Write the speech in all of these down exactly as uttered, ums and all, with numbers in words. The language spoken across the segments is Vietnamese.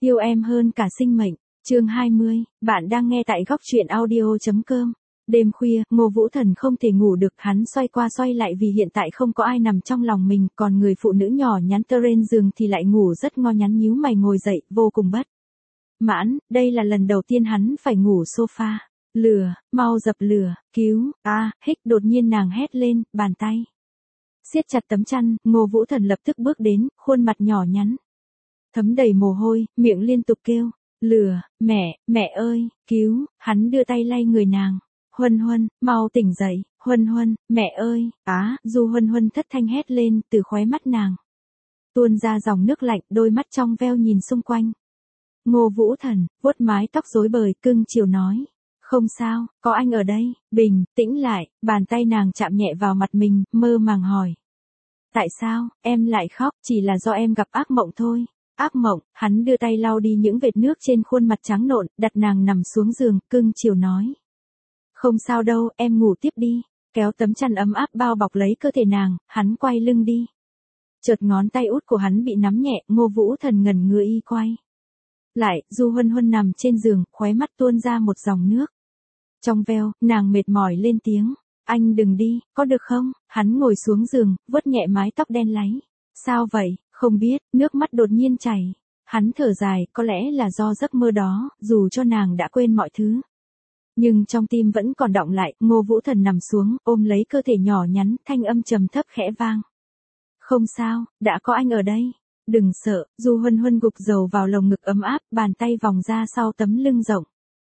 Yêu em hơn cả sinh mệnh. Chương hai mươi, bạn đang nghe tại góc truyện audio chấm com. Đêm khuya, Ngô Vũ Thần không thể ngủ được, hắn xoay qua xoay lại vì hiện tại không có ai nằm trong lòng mình, còn người phụ nữ nhỏ nhắn tơ trên giường thì lại ngủ rất ngon, nhắn nhíu mày ngồi dậy, vô cùng bất mãn, đây là lần đầu tiên hắn phải ngủ sofa. Lửa, mau dập lửa, cứu, a, à, hích, đột nhiên nàng hét lên, bàn tay siết chặt tấm chăn, Ngô Vũ Thần lập tức bước đến, khuôn mặt nhỏ nhắn thấm đầy mồ hôi, miệng liên tục kêu, lửa, mẹ, mẹ ơi, cứu, hắn đưa tay lay người nàng, Huân Huân, mau tỉnh dậy, Huân Huân, mẹ ơi, á, Du Huân Huân thất thanh hét lên, từ khóe mắt nàng tuôn ra dòng nước lạnh, đôi mắt trong veo nhìn xung quanh. Ngô Vũ Thần, vuốt mái tóc rối bời, cưng chiều nói, không sao, có anh ở đây, bình tĩnh lại, bàn tay nàng chạm nhẹ vào mặt mình, mơ màng hỏi. Tại sao, em lại khóc, chỉ là do em gặp ác mộng thôi. Ác mộng, hắn đưa tay lau đi những vệt nước trên khuôn mặt trắng nộn, đặt nàng nằm xuống giường, cưng chiều nói. Không sao đâu, em ngủ tiếp đi, kéo tấm chăn ấm áp bao bọc lấy cơ thể nàng, hắn quay lưng đi. Chợt ngón tay út của hắn bị nắm nhẹ, Ngô Vũ Thần ngẩn người y quay lại, Du Huân Huân nằm trên giường, khóe mắt tuôn ra một dòng nước. Trong veo, nàng mệt mỏi lên tiếng, anh đừng đi, có được không? Hắn ngồi xuống giường, vuốt nhẹ mái tóc đen láy. Sao vậy? Không biết, nước mắt đột nhiên chảy. Hắn thở dài, có lẽ là do giấc mơ đó, dù cho nàng đã quên mọi thứ. Nhưng trong tim vẫn còn đọng lại, Ngô Vũ Thần nằm xuống, ôm lấy cơ thể nhỏ nhắn, thanh âm trầm thấp khẽ vang. Không sao, đã có anh ở đây. Đừng sợ, Du Huân Huân gục dầu vào lồng ngực ấm áp, bàn tay vòng ra sau tấm lưng rộng.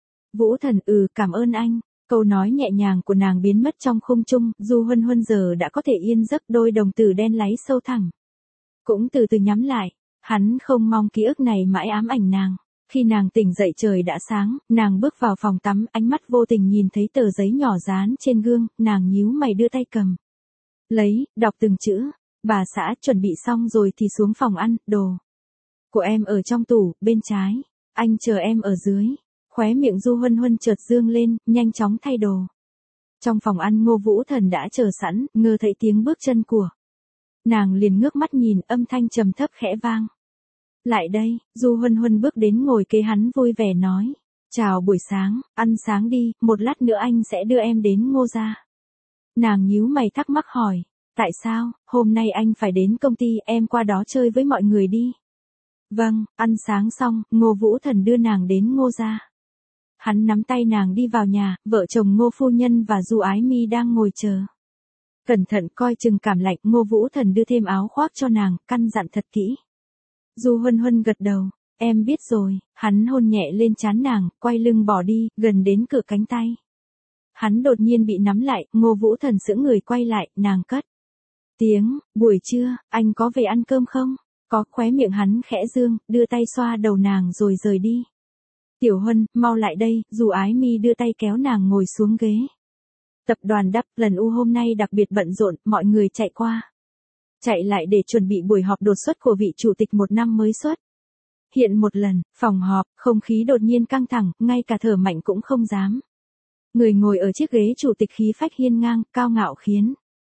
Vũ Thần, ừ, cảm ơn anh. Câu nói nhẹ nhàng của nàng biến mất trong không trung, Du Huân Huân giờ đã có thể yên giấc, đôi đồng tử đen láy sâu thẳm cũng từ từ nhắm lại. Hắn không mong ký ức này mãi ám ảnh nàng. Khi nàng tỉnh dậy trời đã sáng, nàng bước vào phòng tắm, ánh mắt vô tình nhìn thấy tờ giấy nhỏ dán trên gương, nàng nhíu mày đưa tay cầm lấy, đọc từng chữ. Bà xã, chuẩn bị xong rồi thì xuống phòng ăn, đồ của em ở trong tủ, bên trái. Anh chờ em ở dưới. Khóe miệng Du Huân Huân chợt dương lên, nhanh chóng thay đồ. Trong phòng ăn, Ngô Vũ Thần đã chờ sẵn, ngơ thấy tiếng bước chân của nàng liền ngước mắt nhìn, âm thanh trầm thấp khẽ vang. Lại đây, Du Huân Huân bước đến ngồi kế hắn vui vẻ nói. Chào buổi sáng, ăn sáng đi, một lát nữa anh sẽ đưa em đến Ngô gia. Nàng nhíu mày thắc mắc hỏi. Tại sao, hôm nay anh phải đến công ty, em qua đó chơi với mọi người đi. Vâng, ăn sáng xong, Ngô Vũ Thần đưa nàng đến Ngô gia. Hắn nắm tay nàng đi vào nhà, vợ chồng Ngô phu nhân và Du Ái Mi đang ngồi chờ. Cẩn thận coi chừng cảm lạnh, Ngô Vũ Thần đưa thêm áo khoác cho nàng, căn dặn thật kỹ. Du Huân Huân gật đầu, em biết rồi, hắn hôn nhẹ lên trán nàng, quay lưng bỏ đi, gần đến cửa cánh tay. Hắn đột nhiên bị nắm lại, Ngô Vũ Thần sững người quay lại, nàng cất tiếng, buổi trưa, anh có về ăn cơm không? Có, khóe miệng hắn khẽ dương, đưa tay xoa đầu nàng rồi rời đi. Tiểu Huân, mau lại đây, Du Ái Mi đưa tay kéo nàng ngồi xuống ghế. Tập đoàn đắp, lần U hôm nay đặc biệt bận rộn, mọi người chạy qua. Chạy lại để chuẩn bị buổi họp đột xuất của vị chủ tịch một năm mới xuất. Hiện một lần, phòng họp, không khí đột nhiên căng thẳng, ngay cả thở mạnh cũng không dám. Người ngồi ở chiếc ghế chủ tịch khí phách hiên ngang, cao ngạo khiến.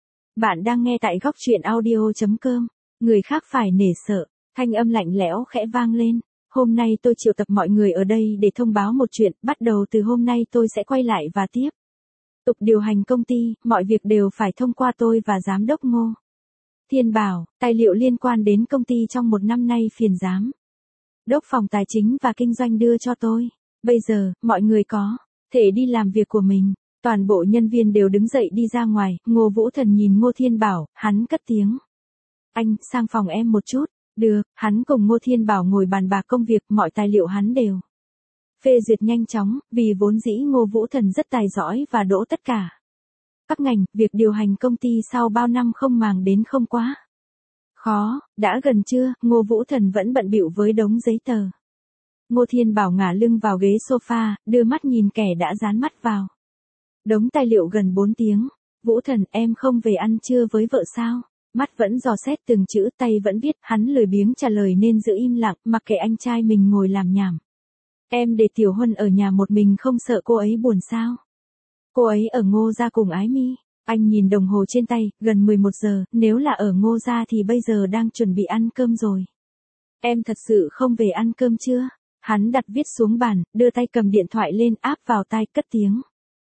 Bạn đang nghe tại góc truyện audio chấm com, người khác phải nể sợ, thanh âm lạnh lẽo khẽ vang lên. Hôm nay tôi triệu tập mọi người ở đây để thông báo một chuyện, bắt đầu từ hôm nay tôi sẽ quay lại và tiếp tục điều hành công ty, mọi việc đều phải thông qua tôi và giám đốc Ngô Thiên Bảo, tài liệu liên quan đến công ty trong một năm nay phiền giám đốc phòng tài chính và kinh doanh đưa cho tôi. Bây giờ, mọi người có thể đi làm việc của mình. Toàn bộ nhân viên đều đứng dậy đi ra ngoài, Ngô Vũ Thần nhìn Ngô Thiên Bảo, hắn cất tiếng. Anh, sang phòng em một chút. Được, hắn cùng Ngô Thiên Bảo ngồi bàn bạc công việc, mọi tài liệu hắn đều phê duyệt nhanh chóng, vì vốn dĩ Ngô Vũ Thần rất tài giỏi và đỗ tất cả các ngành, việc điều hành công ty sau bao năm không màng đến không quá khó. Đã gần trưa, Ngô Vũ Thần vẫn bận bịu với đống giấy tờ. Ngô Thiên Bảo ngả lưng vào ghế sofa, đưa mắt nhìn kẻ đã dán mắt vào đống tài liệu gần bốn tiếng. Vũ Thần, em không về ăn trưa với vợ sao? Mắt vẫn dò xét từng chữ, tay vẫn viết, hắn lười biếng trả lời nên giữ im lặng, mặc kệ anh trai mình ngồi làm nhảm. Em để Tiểu Huân ở nhà một mình không sợ cô ấy buồn sao? Cô ấy ở Ngô gia cùng Ái Mi. Anh nhìn đồng hồ trên tay, gần mười một giờ, nếu là ở Ngô gia thì bây giờ đang chuẩn bị ăn cơm rồi. Em thật sự không về ăn cơm chưa? Hắn đặt viết xuống bàn, đưa tay cầm điện thoại lên áp vào tai cất tiếng.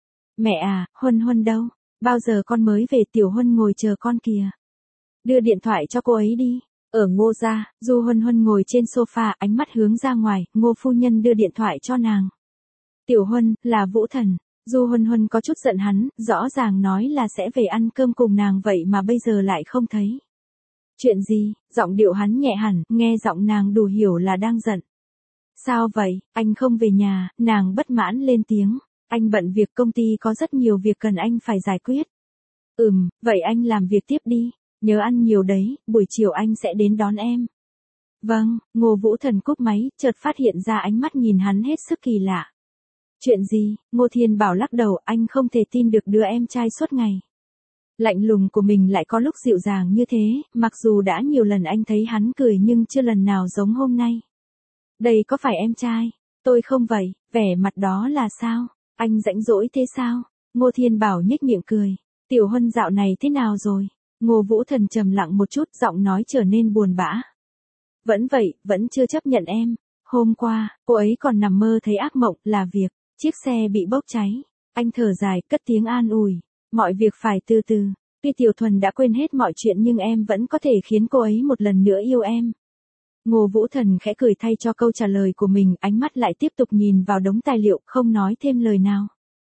Mẹ à, Huân Huân đâu? Bao giờ con mới về? Tiểu Huân ngồi chờ con kìa. Đưa điện thoại cho cô ấy đi. Ở Ngô gia, Du Huân Huân ngồi trên sofa, ánh mắt hướng ra ngoài, Ngô phu nhân đưa điện thoại cho nàng. Tiểu Huân, là Vũ Thần. Du Huân Huân có chút giận hắn, rõ ràng nói là sẽ về ăn cơm cùng nàng vậy mà bây giờ lại không thấy. Chuyện gì? Giọng điệu hắn nhẹ hẳn, nghe giọng nàng đủ hiểu là đang giận. Sao vậy, anh không về nhà? Nàng bất mãn lên tiếng. Anh bận việc, công ty có rất nhiều việc cần anh phải giải quyết. Ừm, vậy anh làm việc tiếp đi. Nhớ ăn nhiều đấy, buổi chiều anh sẽ đến đón em. Vâng, Ngô Vũ Thần cúp máy, chợt phát hiện ra ánh mắt nhìn hắn hết sức kỳ lạ. Chuyện gì? Ngô Thiên Bảo lắc đầu, anh không thể tin được đứa em trai suốt ngày. Lạnh lùng của mình lại có lúc dịu dàng như thế, mặc dù đã nhiều lần anh thấy hắn cười nhưng chưa lần nào giống hôm nay. Đây có phải em trai? Tôi không vậy, vẻ mặt đó là sao? Anh rãnh rỗi thế sao? Ngô Thiên Bảo nhếch miệng cười. Tiểu Huân dạo này thế nào rồi? Ngô Vũ Thần trầm lặng một chút, giọng nói trở nên buồn bã. Vẫn vậy, vẫn chưa chấp nhận em. Hôm qua, cô ấy còn nằm mơ thấy ác mộng, là việc chiếc xe bị bốc cháy. Anh thở dài, cất tiếng an ủi. Mọi việc phải từ từ. Tuy Tiểu Thuần đã quên hết mọi chuyện nhưng em vẫn có thể khiến cô ấy một lần nữa yêu em. Ngô Vũ Thần khẽ cười thay cho câu trả lời của mình, ánh mắt lại tiếp tục nhìn vào đống tài liệu, không nói thêm lời nào.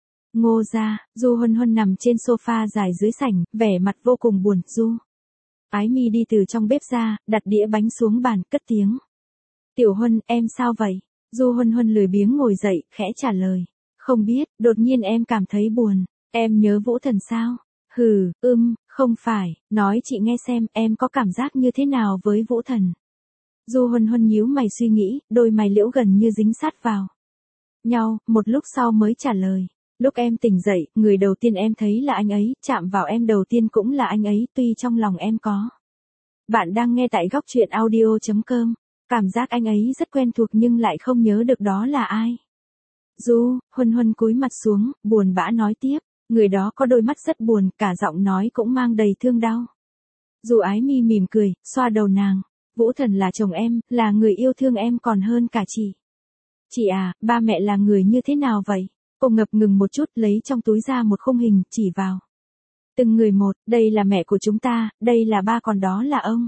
Ngô gia, Du Huân Huân nằm trên sofa dài dưới sảnh, vẻ mặt vô cùng buồn. Du Ái Mi đi từ trong bếp ra, đặt đĩa bánh xuống bàn, cất tiếng. Tiểu Huân, em sao vậy? Du Huân Huân lười biếng ngồi dậy, khẽ trả lời. Không biết, đột nhiên em cảm thấy buồn. Em nhớ Vũ Thần sao? Hừ, ưm, không phải, nói chị nghe xem, em có cảm giác như thế nào với Vũ Thần? Du Huân Huân nhíu mày suy nghĩ, đôi mày liễu gần như dính sát vào nhau, một lúc sau mới trả lời. Lúc em tỉnh dậy, người đầu tiên em thấy là anh ấy, chạm vào em đầu tiên cũng là anh ấy, tuy trong lòng em có. Bạn đang nghe tại góc truyện audio chấm com. Cảm giác anh ấy rất quen thuộc nhưng lại không nhớ được đó là ai. Du Huân Huân cúi mặt xuống, buồn bã nói tiếp. Người đó có đôi mắt rất buồn, cả giọng nói cũng mang đầy thương đau. Du Ái Mi mỉm cười, xoa đầu nàng. Vũ Thần là chồng em, là người yêu thương em còn hơn cả chị. Chị à, ba mẹ là người như thế nào vậy? Cô ngập ngừng một chút, lấy trong túi ra một khung hình, chỉ vào. Từng người một, đây là mẹ của chúng ta, đây là ba, còn đó là ông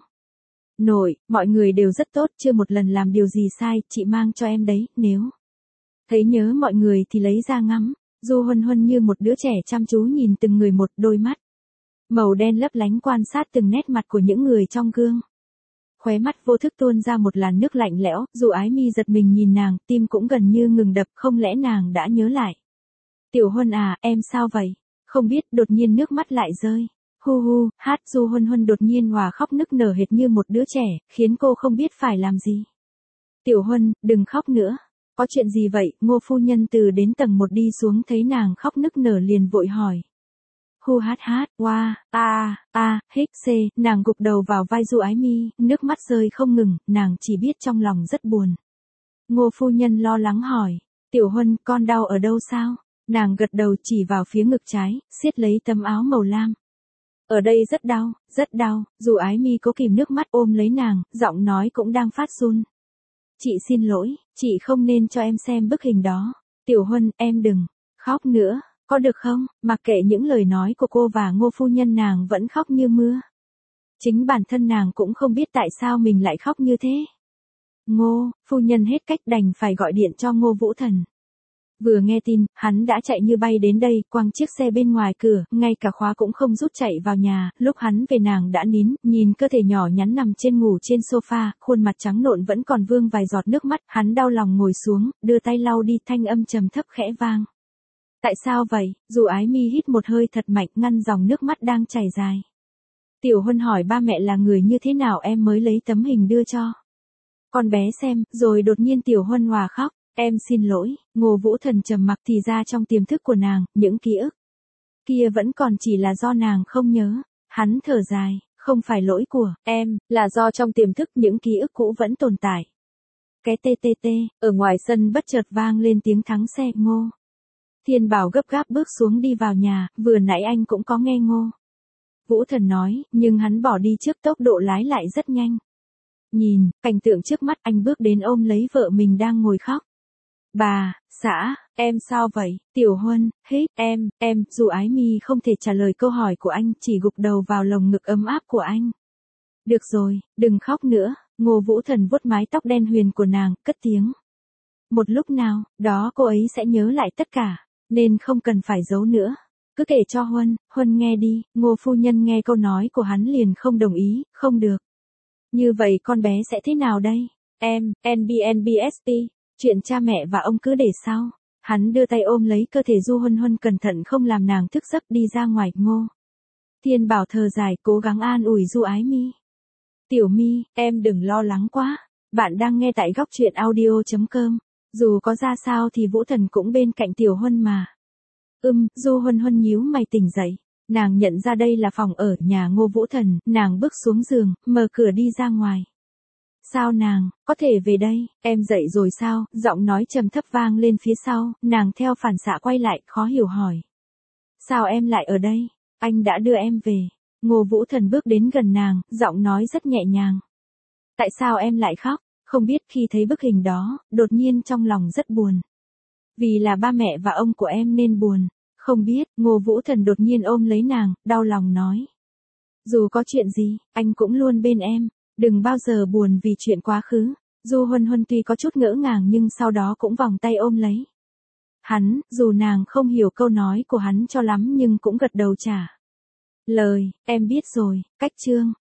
nội, mọi người đều rất tốt, chưa một lần làm điều gì sai, chị mang cho em đấy, nếu thấy nhớ mọi người thì lấy ra ngắm. Du Huân Huân như một đứa trẻ chăm chú nhìn từng người một, đôi mắt màu đen lấp lánh quan sát từng nét mặt của những người trong gương. Khóe mắt vô thức tuôn ra một làn nước lạnh lẽo, dù Ái Mi giật mình nhìn nàng, tim cũng gần như ngừng đập, không lẽ nàng đã nhớ lại. Tiểu Huân à, em sao vậy? Không biết, đột nhiên nước mắt lại rơi. Hu hu, hát. Du Huân Huân đột nhiên hòa khóc nức nở hệt như một đứa trẻ, khiến cô không biết phải làm gì. Tiểu Huân, đừng khóc nữa. Có chuyện gì vậy? Ngô phu nhân từ đến tầng một đi xuống thấy nàng khóc nức nở liền vội hỏi. Hu hát hát, oa, a, a, hích xê, nàng gục đầu vào vai Du Ái Mi, nước mắt rơi không ngừng, nàng chỉ biết trong lòng rất buồn. Ngô phu nhân lo lắng hỏi. Tiểu Huân, con đau ở đâu sao? Nàng gật đầu chỉ vào phía ngực trái, siết lấy tấm áo màu lam. Ở đây rất đau, rất đau. Du Ái Mi cố kìm nước mắt ôm lấy nàng, giọng nói cũng đang phát run. Chị xin lỗi, chị không nên cho em xem bức hình đó. Tiểu Huân, em đừng khóc nữa, có được không? Mặc kệ những lời nói của cô và Ngô phu nhân, nàng vẫn khóc như mưa. Chính bản thân nàng cũng không biết tại sao mình lại khóc như thế. Ngô phu nhân hết cách đành phải gọi điện cho Ngô Vũ Thần. Vừa nghe tin, hắn đã chạy như bay đến đây, quăng chiếc xe bên ngoài cửa, ngay cả khóa cũng không rút chạy vào nhà. Lúc hắn về nàng đã nín, nhìn cơ thể nhỏ nhắn nằm trên ngủ trên sofa, khuôn mặt trắng nộn vẫn còn vương vài giọt nước mắt, hắn đau lòng ngồi xuống, đưa tay lau đi, thanh âm trầm thấp khẽ vang. Tại sao vậy? Du Ái Mi hít một hơi thật mạnh, ngăn dòng nước mắt đang chảy dài. Tiểu Huân hỏi ba mẹ là người như thế nào, em mới lấy tấm hình đưa cho con bé xem, rồi đột nhiên Tiểu Huân hòa khóc. Em xin lỗi. Ngô Vũ Thần trầm mặc, thì ra trong tiềm thức của nàng, những ký ức kia vẫn còn chỉ là do nàng không nhớ. Hắn thở dài, không phải lỗi của em, là do trong tiềm thức những ký ức cũ vẫn tồn tại. Cái tê tê tê, ở ngoài sân bất chợt vang lên tiếng thắng xe. Ngô Thiên Bảo gấp gáp bước xuống đi vào nhà, vừa nãy anh cũng có nghe Ngô Vũ Thần nói, nhưng hắn bỏ đi trước, tốc độ lái lại rất nhanh. Nhìn, cảnh tượng trước mắt anh bước đến ôm lấy vợ mình đang ngồi khóc. Bà, xã, em sao vậy? Tiểu Huân, hít, em, em, dù Ái Mi không thể trả lời câu hỏi của anh, chỉ gục đầu vào lồng ngực ấm áp của anh. Được rồi, đừng khóc nữa, Ngô Vũ Thần vuốt mái tóc đen huyền của nàng, cất tiếng. Một lúc nào, đó cô ấy sẽ nhớ lại tất cả, nên không cần phải giấu nữa. Cứ kể cho Huân, Huân nghe đi, Ngô phu nhân nghe câu nói của hắn liền không đồng ý, không được. Như vậy con bé sẽ thế nào đây? Em, en bê en bê ét pê, chuyện cha mẹ và ông cứ để sau. Hắn đưa tay ôm lấy cơ thể Du Huân Huân cẩn thận không làm nàng thức giấc đi ra ngoài. Ngô Thiên Bảo thở dài cố gắng an ủi Du Ái Mi. Tiểu Mi, em đừng lo lắng quá. Bạn đang nghe tại góc truyện audio chấm com. Dù có ra sao thì Vũ Thần cũng bên cạnh Tiểu Huân mà. Ừm, Du Huân Huân nhíu mày tỉnh dậy. Nàng nhận ra đây là phòng ở nhà Ngô Vũ Thần, nàng bước xuống giường, mở cửa đi ra ngoài. Sao nàng, có thể về đây, em dậy rồi sao, giọng nói trầm thấp vang lên phía sau, nàng theo phản xạ quay lại, khó hiểu hỏi. Sao em lại ở đây, anh đã đưa em về. Ngô Vũ Thần bước đến gần nàng, giọng nói rất nhẹ nhàng. Tại sao em lại khóc, không biết khi thấy bức hình đó, đột nhiên trong lòng rất buồn. Vì là ba mẹ và ông của em nên buồn. Không biết, Ngô Vũ Thần đột nhiên ôm lấy nàng, đau lòng nói. Dù có chuyện gì, anh cũng luôn bên em, đừng bao giờ buồn vì chuyện quá khứ. Du Huân Huân tuy có chút ngỡ ngàng nhưng sau đó cũng vòng tay ôm lấy. Hắn, dù nàng không hiểu câu nói của hắn cho lắm nhưng cũng gật đầu trả lời, em biết rồi, cách chương.